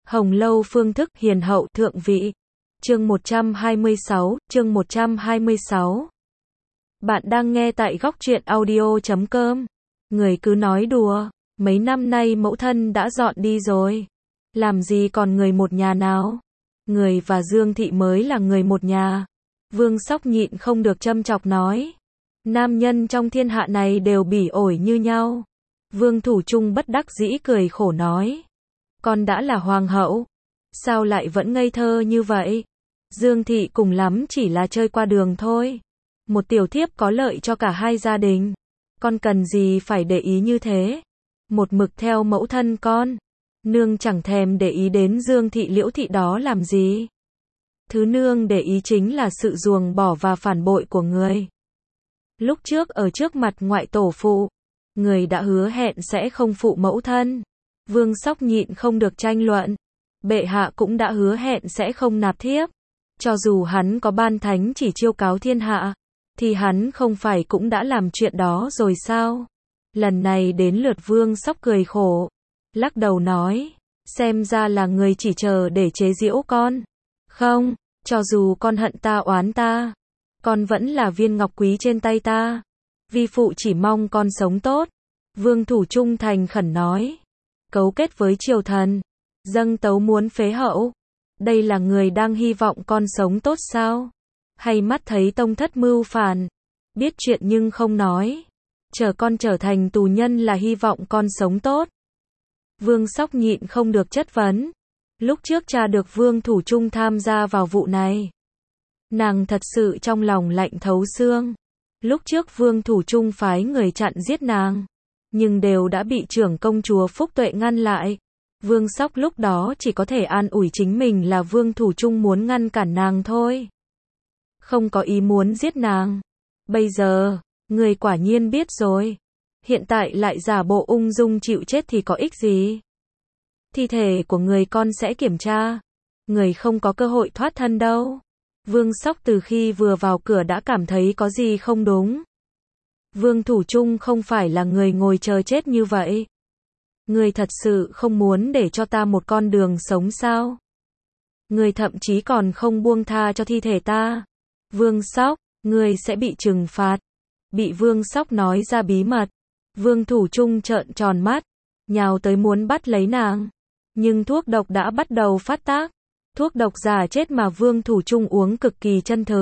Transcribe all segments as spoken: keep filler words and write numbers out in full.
Hồng Lâu phương thức hiền hậu thượng vị. Chương một trăm hai mươi sáu, chương một trăm hai mươi sáu. Bạn đang nghe tại góc truyện audio chấm com. Người cứ nói đùa, mấy năm nay mẫu thân đã dọn đi rồi. Làm gì còn người một nhà nào? Người và Dương Thị mới là người một nhà. Vương Sóc nhịn không được châm chọc nói. Nam nhân trong thiên hạ này đều bỉ ổi như nhau. Vương Thủ Trung bất đắc dĩ cười khổ nói. Con đã là hoàng hậu, sao lại vẫn ngây thơ như vậy? Dương Thị cùng lắm chỉ là chơi qua đường thôi. Một tiểu thiếp có lợi cho cả hai gia đình. Con cần gì phải để ý như thế? Một mực theo mẫu thân con. Nương chẳng thèm để ý đến Dương Thị Liễu Thị đó làm gì. Thứ nương để ý chính là sự ruồng bỏ và phản bội của người. Lúc trước ở trước mặt ngoại tổ phụ, người đã hứa hẹn sẽ không phụ mẫu thân. Vương Sóc nhịn không được tranh luận. Bệ hạ cũng đã hứa hẹn sẽ không nạp thiếp. Cho dù hắn có ban thánh chỉ chiêu cáo thiên hạ, thì hắn không phải cũng đã làm chuyện đó rồi sao? Lần này đến lượt Vương Sóc cười khổ, lắc đầu nói, xem ra là người chỉ chờ để chế giễu con. Không, cho dù con hận ta oán ta, con vẫn là viên ngọc quý trên tay ta. Vi phụ chỉ mong con sống tốt. Vương Thủ Trung thành khẩn nói. Cấu kết với triều thần, dâng tấu muốn phế hậu. Đây là người đang hy vọng con sống tốt sao? Hay mắt thấy tông thất mưu phản, biết chuyện nhưng không nói. Chờ con trở thành tù nhân là hy vọng con sống tốt. Vương Sóc nhịn không được chất vấn. Lúc trước cha được Vương Thủ Trung tham gia vào vụ này, nàng thật sự trong lòng lạnh thấu xương. Lúc trước Vương Thủ Trung phái người chặn giết nàng, nhưng đều đã bị trưởng công chúa Phúc Tuệ ngăn lại. Vương Sóc lúc đó chỉ có thể an ủi chính mình là Vương Thủ Trung muốn ngăn cản nàng thôi, không có ý muốn giết nàng. Bây giờ, người quả nhiên biết rồi. Hiện tại lại giả bộ ung dung chịu chết thì có ích gì? Thi thể của người con sẽ kiểm tra. Người không có cơ hội thoát thân đâu. Vương Sóc từ khi vừa vào cửa đã cảm thấy có gì không đúng. Vương Thủ Trung không phải là người ngồi chờ chết như vậy. Người thật sự không muốn để cho ta một con đường sống sao? Người thậm chí còn không buông tha cho thi thể ta. Vương Sóc, người sẽ bị trừng phạt. Bị Vương Sóc nói ra bí mật, Vương Thủ Trung trợn tròn mắt, nhào tới muốn bắt lấy nàng. Nhưng thuốc độc đã bắt đầu phát tác. Thuốc độc già chết mà Vương Thủ Trung uống cực kỳ chân thực.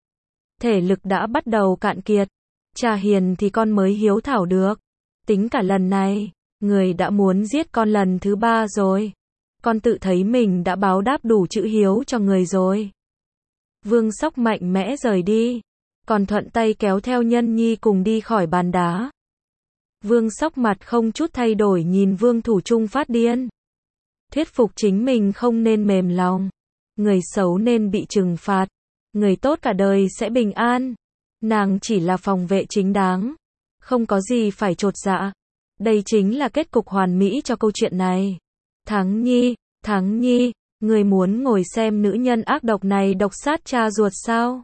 Thể lực đã bắt đầu cạn kiệt. Cha hiền thì con mới hiếu thảo được. Tính cả lần này, người đã muốn giết con lần thứ ba rồi. Con tự thấy mình đã báo đáp đủ chữ hiếu cho người rồi. Vương Sóc mạnh mẽ rời đi, còn thuận tay kéo theo Nhân Nhi cùng đi khỏi bàn đá. Vương Sóc mặt không chút thay đổi nhìn Vương Thủ Trung phát điên. Thuyết phục chính mình không nên mềm lòng. Người xấu nên bị trừng phạt. Người tốt cả đời sẽ bình an. Nàng chỉ là phòng vệ chính đáng. Không có gì phải chột dạ. Đây chính là kết cục hoàn mỹ cho câu chuyện này. Thắng Nhi, Thắng Nhi, người muốn ngồi xem nữ nhân ác độc này độc sát cha ruột sao?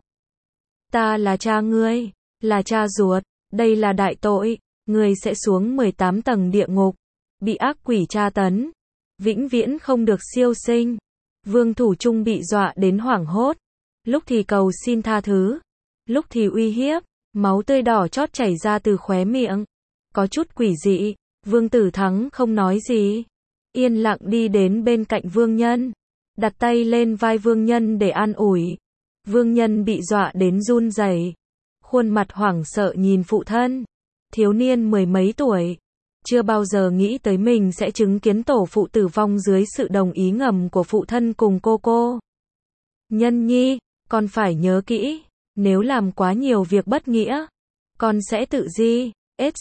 Ta là cha ngươi, là cha ruột, đây là đại tội. Ngươi sẽ xuống mười tám tầng địa ngục, bị ác quỷ tra tấn, vĩnh viễn không được siêu sinh. Vương Thủ Trung bị dọa đến hoảng hốt, lúc thì cầu xin tha thứ, lúc thì uy hiếp, máu tươi đỏ chót chảy ra từ khóe miệng, có chút quỷ dị. Vương Tử Thắng không nói gì, yên lặng đi đến bên cạnh Vương Nhân, đặt tay lên vai Vương Nhân để an ủi. Vương Nhân bị dọa đến run rẩy, khuôn mặt hoảng sợ nhìn phụ thân, thiếu niên mười mấy tuổi, chưa bao giờ nghĩ tới mình sẽ chứng kiến tổ phụ tử vong dưới sự đồng ý ngầm của phụ thân cùng cô cô. Nhân Nhi, con phải nhớ kỹ, nếu làm quá nhiều việc bất nghĩa, con sẽ tự gi,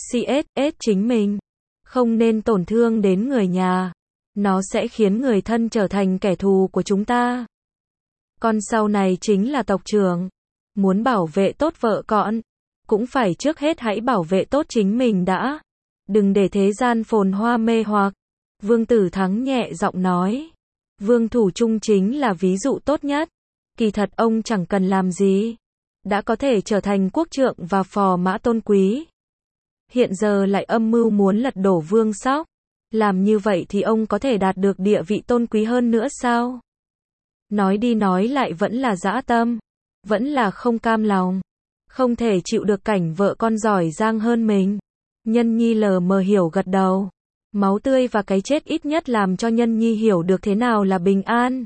ét chính mình. Không nên tổn thương đến người nhà, nó sẽ khiến người thân trở thành kẻ thù của chúng ta. Con sau này chính là tộc trưởng, muốn bảo vệ tốt vợ con, cũng phải trước hết hãy bảo vệ tốt chính mình đã. Đừng để thế gian phồn hoa mê hoặc. Vương Tử Thắng nhẹ giọng nói. Vương Thủ Trung chính là ví dụ tốt nhất. Kỳ thật ông chẳng cần làm gì, đã có thể trở thành quốc trượng và phò mã tôn quý. Hiện giờ lại âm mưu muốn lật đổ Vương Sóc. Làm như vậy thì ông có thể đạt được địa vị tôn quý hơn nữa sao? Nói đi nói lại vẫn là dã tâm, vẫn là không cam lòng, không thể chịu được cảnh vợ con giỏi giang hơn mình. Nhân Nhi lờ mờ hiểu gật đầu. Máu tươi và cái chết ít nhất làm cho Nhân Nhi hiểu được thế nào là bình an.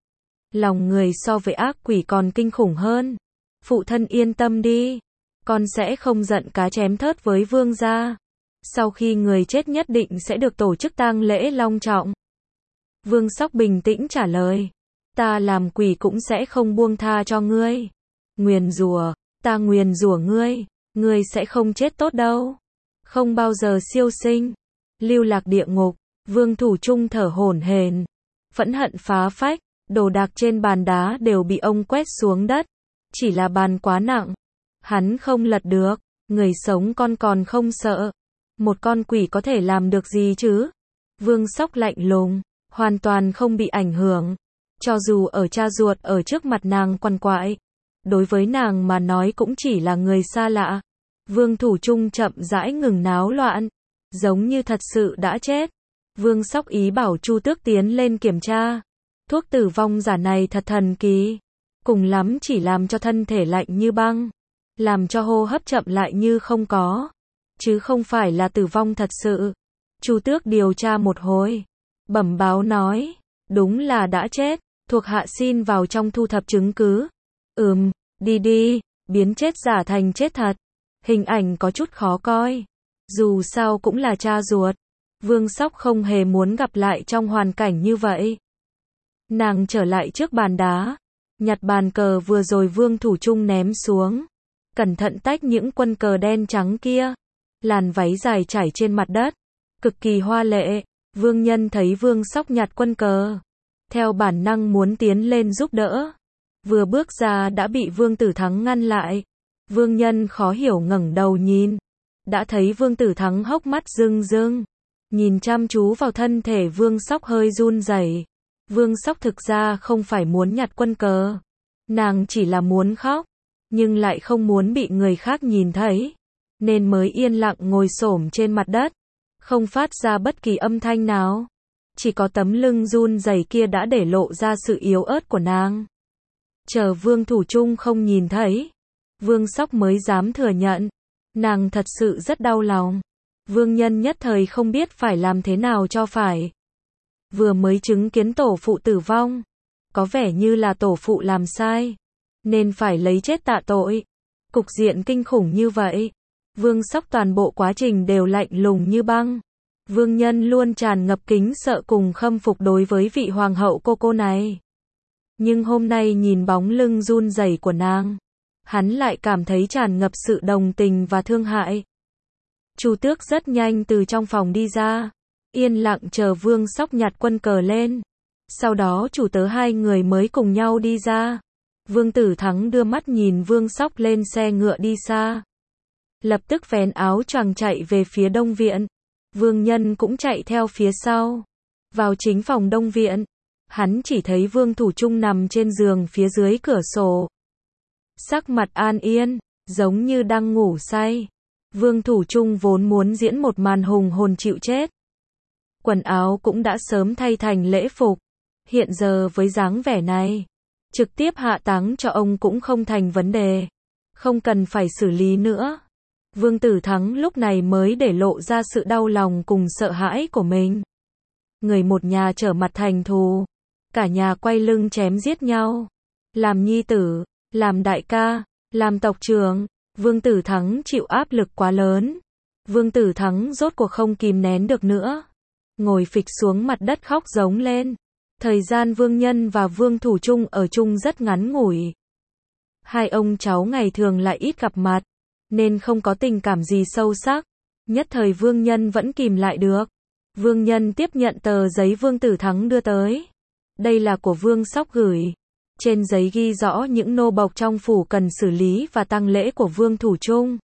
Lòng người so với ác quỷ còn kinh khủng hơn. Phụ thân yên tâm đi, con sẽ không giận cá chém thớt với vương gia. Sau khi người chết nhất định sẽ được tổ chức tang lễ long trọng. Vương Sóc bình tĩnh trả lời. Ta làm quỷ cũng sẽ không buông tha cho ngươi. Nguyền rủa, ta nguyền rủa ngươi, ngươi sẽ không chết tốt đâu. Không bao giờ siêu sinh. Lưu lạc địa ngục, Vương Thủ Trung thở hổn hển, phẫn hận phá phách, đồ đạc trên bàn đá đều bị ông quét xuống đất. Chỉ là bàn quá nặng, hắn không lật được. Người sống con còn không sợ, một con quỷ có thể làm được gì chứ? Vương Sóc lạnh lùng, hoàn toàn không bị ảnh hưởng. Cho dù ở cha ruột ở trước mặt nàng quằn quại, đối với nàng mà nói cũng chỉ là người xa lạ. Vương Thủ Trung chậm rãi ngừng náo loạn, giống như thật sự đã chết. Vương Sóc ý bảo Chu Tước tiến lên kiểm tra. Thuốc tử vong giả này thật thần kỳ, cùng lắm chỉ làm cho thân thể lạnh như băng, làm cho hô hấp chậm lại như không có, chứ không phải là tử vong thật sự. Chu Tước điều tra một hồi, bẩm báo nói, đúng là đã chết, thuộc hạ xin vào trong thu thập chứng cứ. Ừm, đi đi, biến chết giả thành chết thật. Hình ảnh có chút khó coi. Dù sao cũng là cha ruột. Vương Sóc không hề muốn gặp lại trong hoàn cảnh như vậy. Nàng trở lại trước bàn đá, nhặt bàn cờ vừa rồi Vương Thủ Trung ném xuống, cẩn thận tách những quân cờ đen trắng kia. Làn váy dài trải trên mặt đất, cực kỳ hoa lệ. Vương Nhân thấy Vương Sóc nhặt quân cờ, theo bản năng muốn tiến lên giúp đỡ. Vừa bước ra đã bị Vương Tử Thắng ngăn lại. Vương Nhân khó hiểu ngẩng đầu nhìn, đã thấy Vương Tử Thắng hốc mắt rưng rưng, nhìn chăm chú vào thân thể Vương Sóc hơi run rẩy. Vương Sóc thực ra không phải muốn nhặt quân cờ, nàng chỉ là muốn khóc, nhưng lại không muốn bị người khác nhìn thấy, nên mới yên lặng ngồi xổm trên mặt đất, không phát ra bất kỳ âm thanh nào. Chỉ có tấm lưng run rẩy kia đã để lộ ra sự yếu ớt của nàng. Chờ Vương Thủ Trung không nhìn thấy, Vương Sóc mới dám thừa nhận, nàng thật sự rất đau lòng. Vương Nhân nhất thời không biết phải làm thế nào cho phải. Vừa mới chứng kiến tổ phụ tử vong, có vẻ như là tổ phụ làm sai, nên phải lấy chết tạ tội. Cục diện kinh khủng như vậy, Vương Sóc toàn bộ quá trình đều lạnh lùng như băng. Vương Nhân luôn tràn ngập kính sợ cùng khâm phục đối với vị hoàng hậu cô cô này. Nhưng hôm nay nhìn bóng lưng run rẩy của nàng, hắn lại cảm thấy tràn ngập sự đồng tình và thương hại. Chu Tước rất nhanh từ trong phòng đi ra, yên lặng chờ Vương Sóc nhặt quân cờ lên. Sau đó chủ tớ hai người mới cùng nhau đi ra. Vương Tử Thắng đưa mắt nhìn Vương Sóc lên xe ngựa đi xa, lập tức vén áo choàng chạy về phía Đông Viện. Vương Nhân cũng chạy theo phía sau. Vào chính phòng Đông Viện, hắn chỉ thấy Vương Thủ Trung nằm trên giường phía dưới cửa sổ, sắc mặt an yên, giống như đang ngủ say. Vương Thủ Trung vốn muốn diễn một màn hùng hồn chịu chết, quần áo cũng đã sớm thay thành lễ phục, hiện giờ với dáng vẻ này, trực tiếp hạ táng cho ông cũng không thành vấn đề, không cần phải xử lý nữa. Vương Tử Thắng lúc này mới để lộ ra sự đau lòng cùng sợ hãi của mình. Người một nhà trở mặt thành thù, cả nhà quay lưng chém giết nhau. Làm nhi tử, làm đại ca, làm tộc trưởng, Vương Tử Thắng chịu áp lực quá lớn. Vương Tử Thắng rốt cuộc không kìm nén được nữa, ngồi phịch xuống mặt đất khóc giống lên. Thời gian Vương Nhân và Vương Thủ Trung ở chung rất ngắn ngủi. Hai ông cháu ngày thường lại ít gặp mặt, nên không có tình cảm gì sâu sắc. Nhất thời Vương Nhân vẫn kìm lại được. Vương Nhân tiếp nhận tờ giấy Vương Tử Thắng đưa tới. Đây là của Vương Sóc gửi. Trên giấy ghi rõ những nô bộc trong phủ cần xử lý và tang lễ của Vương Thủ Trung.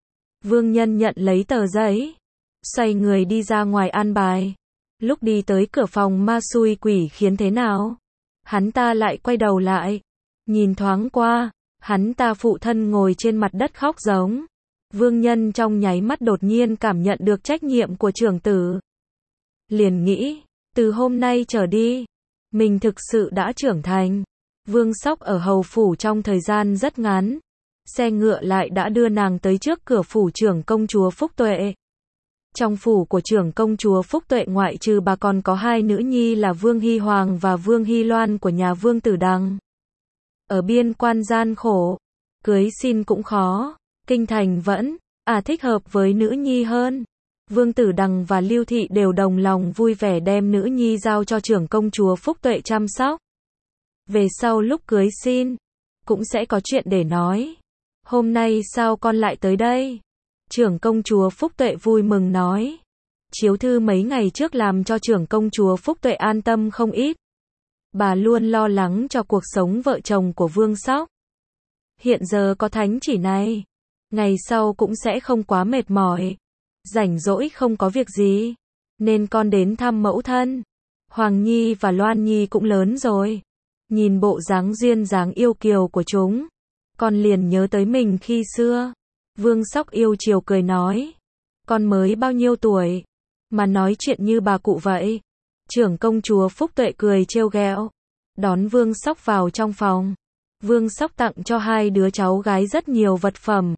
Vương Nhân nhận lấy tờ giấy, xoay người đi ra ngoài an bài. Lúc đi tới cửa phòng ma xui quỷ khiến thế nào, hắn ta lại quay đầu lại, nhìn thoáng qua, hắn ta phụ thân ngồi trên mặt đất khóc giống. Vương Nhân trong nháy mắt đột nhiên cảm nhận được trách nhiệm của trưởng tử. liền nghĩ, từ hôm nay trở đi, mình thực sự đã trưởng thành. Vương Sóc ở hầu phủ trong thời gian rất ngắn, xe ngựa lại đã đưa nàng tới trước cửa phủ trưởng công chúa Phúc Tuệ. Trong phủ của trưởng công chúa Phúc Tuệ ngoại trừ bà còn có hai nữ nhi là Vương Hy Hoàng và Vương Hy Loan của nhà Vương Tử Đằng. Ở biên quan gian khổ, cưới xin cũng khó, kinh thành vẫn, à thích hợp với nữ nhi hơn. Vương Tử Đằng và Lưu Thị đều đồng lòng vui vẻ đem nữ nhi giao cho trưởng công chúa Phúc Tuệ chăm sóc. Về sau lúc cưới xin, cũng sẽ có chuyện để nói. Hôm nay sao con lại tới đây? Trưởng công chúa Phúc Tuệ vui mừng nói. Chiếu thư mấy ngày trước làm cho trưởng công chúa Phúc Tuệ an tâm không ít. Bà luôn lo lắng cho cuộc sống vợ chồng của Vương Sóc. Hiện giờ có thánh chỉ này, ngày sau cũng sẽ không quá mệt mỏi, rảnh rỗi không có việc gì, nên con đến thăm mẫu thân. Hoàng Nhi và Loan Nhi cũng lớn rồi, nhìn bộ dáng duyên dáng yêu kiều của chúng, con liền nhớ tới mình khi xưa. Vương Sóc yêu chiều cười nói, con mới bao nhiêu tuổi, mà nói chuyện như bà cụ vậy. Trưởng công chúa Phúc Tuệ cười trêu ghẹo, đón Vương Sóc vào trong phòng. Vương Sóc tặng cho hai đứa cháu gái rất nhiều vật phẩm,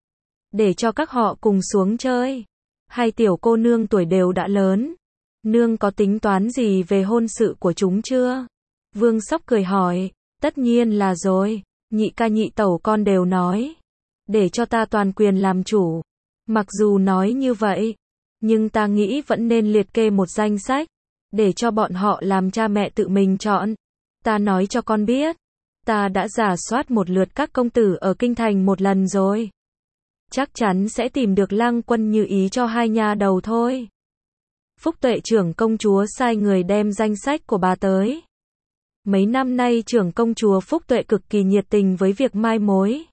để cho các họ cùng xuống chơi. Hai tiểu cô nương tuổi đều đã lớn, nương có tính toán gì về hôn sự của chúng chưa? Vương Sóc cười hỏi, tất nhiên là rồi, nhị ca nhị tẩu con đều nói, để cho ta toàn quyền làm chủ. Mặc dù nói như vậy, nhưng ta nghĩ vẫn nên liệt kê một danh sách, để cho bọn họ làm cha mẹ tự mình chọn. Ta nói cho con biết, ta đã rà soát một lượt các công tử ở kinh thành một lần rồi. Chắc chắn sẽ tìm được Lăng Quân như ý cho hai nha đầu thôi. Phúc Tuệ trưởng công chúa sai người đem danh sách của bà tới. Mấy năm nay trưởng công chúa Phúc Tuệ cực kỳ nhiệt tình với việc mai mối.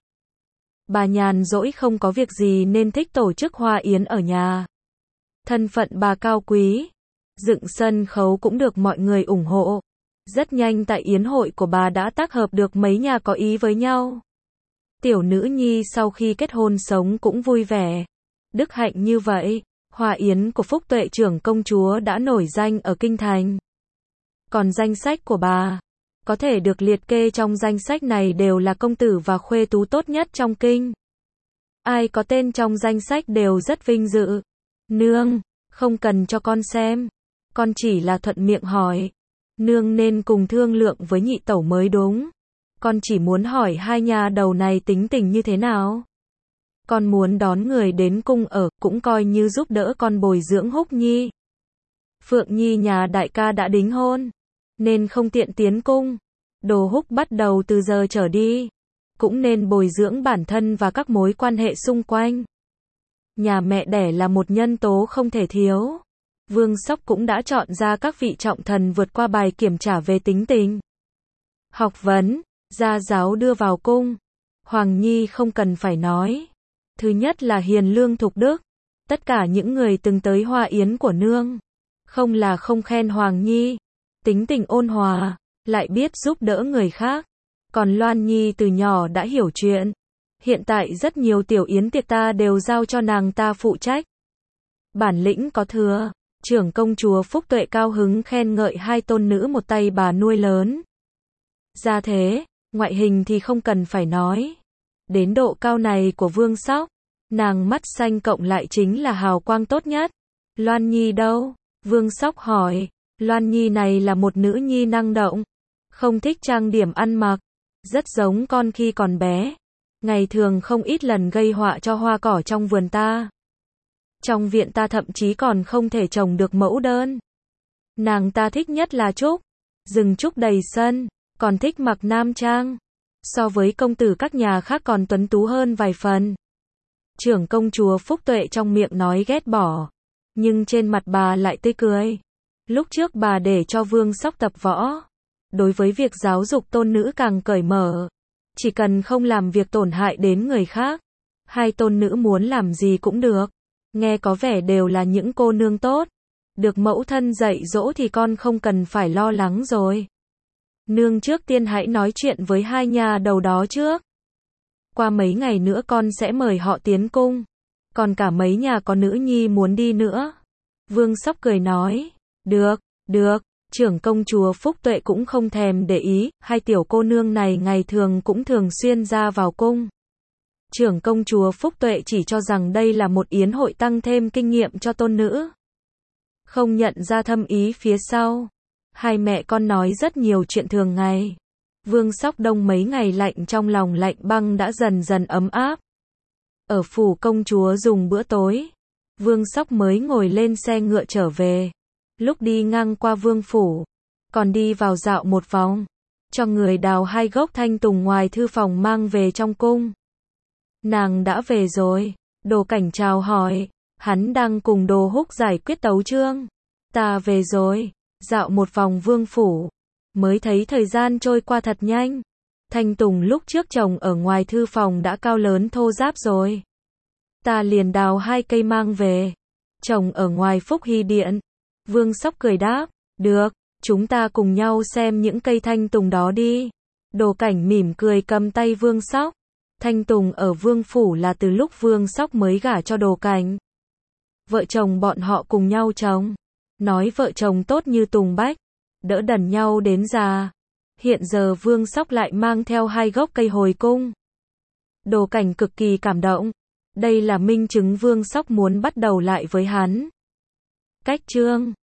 Bà nhàn rỗi không có việc gì nên thích tổ chức hoa yến ở nhà. Thân phận bà cao quý, dựng sân khấu cũng được mọi người ủng hộ. Rất nhanh tại yến hội của bà đã tác hợp được mấy nhà có ý với nhau. Tiểu nữ nhi sau khi kết hôn sống cũng vui vẻ. Đức hạnh như vậy, hoa yến của Phúc Tuệ trưởng công chúa đã nổi danh ở kinh thành. Còn danh sách của bà, có thể được liệt kê trong danh sách này đều là công tử và khuê tú tốt nhất trong kinh. Ai có tên trong danh sách đều rất vinh dự. Nương, không cần cho con xem, con chỉ là thuận miệng hỏi. Nương nên cùng thương lượng với nhị tẩu mới đúng. Con chỉ muốn hỏi hai nhà đầu này tính tình như thế nào. Con muốn đón người đến cung ở, cũng coi như giúp đỡ con bồi dưỡng Húc Nhi. Phượng Nhi nhà đại ca đã đính hôn, nên không tiện tiến cung. Đồ Húc bắt đầu từ giờ trở đi, cũng nên bồi dưỡng bản thân và các mối quan hệ xung quanh. Nhà mẹ đẻ là một nhân tố không thể thiếu. Vương Sóc cũng đã chọn ra các vị trọng thần vượt qua bài kiểm tra về tính tình. Học vấn, gia giáo đưa vào cung. Hoàng Nhi không cần phải nói. Thứ nhất là hiền lương thục đức. Tất cả những người từng tới hoa yến của nương, không là không khen Hoàng Nhi. Tính tình ôn hòa, lại biết giúp đỡ người khác. Còn Loan Nhi từ nhỏ đã hiểu chuyện. Hiện tại rất nhiều tiểu yến tiệc ta đều giao cho nàng ta phụ trách. Bản lĩnh có thừa. Trưởng công chúa Phúc Tuệ cao hứng khen ngợi hai tôn nữ một tay bà nuôi lớn. Gia thế, ngoại hình thì không cần phải nói. Đến độ cao này của Vương Sóc, nàng mắt xanh cộng lại chính là hào quang tốt nhất. Loan Nhi đâu? Vương Sóc hỏi. Loan Nhi này là một nữ nhi năng động, không thích trang điểm ăn mặc, rất giống con khi còn bé. Ngày thường không ít lần gây họa cho hoa cỏ trong vườn ta. Trong viện ta thậm chí còn không thể trồng được mẫu đơn. Nàng ta thích nhất là trúc, rừng trúc đầy sân, còn thích mặc nam trang. So với công tử các nhà khác còn tuấn tú hơn vài phần. Trưởng công chúa Phúc Tuệ trong miệng nói ghét bỏ, nhưng trên mặt bà lại tươi cười. Lúc trước bà để cho Vương Sóc tập võ, đối với việc giáo dục tôn nữ càng cởi mở. Chỉ cần không làm việc tổn hại đến người khác, hai tôn nữ muốn làm gì cũng được. Nghe có vẻ đều là những cô nương tốt. Được mẫu thân dạy dỗ thì con không cần phải lo lắng rồi. Nương trước tiên hãy nói chuyện với hai nhà đầu đó trước. Qua mấy ngày nữa con sẽ mời họ tiến cung. Còn cả mấy nhà có nữ nhi muốn đi nữa. Vương Sóc cười nói. Được, được, trưởng công chúa Phúc Tuệ cũng không thèm để ý, hai tiểu cô nương này ngày thường cũng thường xuyên ra vào cung. Trưởng công chúa Phúc Tuệ chỉ cho rằng đây là một yến hội tăng thêm kinh nghiệm cho tôn nữ. Không nhận ra thâm ý phía sau. Hai mẹ con nói rất nhiều chuyện thường ngày. Vương Sóc Đông mấy ngày lạnh trong lòng lạnh băng đã dần dần ấm áp. Ở phủ công chúa dùng bữa tối, Vương Sóc mới ngồi lên xe ngựa trở về. Lúc đi ngang qua vương phủ, còn đi vào dạo một vòng, cho người đào hai gốc thanh tùng ngoài thư phòng mang về trong cung. Nàng đã về rồi, Đồ Cảnh chào hỏi, hắn đang cùng Đồ Húc giải quyết tấu chương. Ta về rồi, dạo một vòng vương phủ, mới thấy thời gian trôi qua thật nhanh. Thanh tùng lúc trước trồng ở ngoài thư phòng đã cao lớn thô ráp rồi. Ta liền đào hai cây mang về, trồng ở ngoài Phúc Hy Điện. Vương Sóc cười đáp, được, chúng ta cùng nhau xem những cây thanh tùng đó đi. Đồ Cảnh mỉm cười cầm tay Vương Sóc. Thanh tùng ở vương phủ là từ lúc Vương Sóc mới gả cho Đồ Cảnh. Vợ chồng bọn họ cùng nhau trồng. Nói vợ chồng tốt như tùng bách, đỡ đần nhau đến già. Hiện giờ Vương Sóc lại mang theo hai gốc cây hồi cung. Đồ Cảnh cực kỳ cảm động. Đây là minh chứng Vương Sóc muốn bắt đầu lại với hắn. Cách chương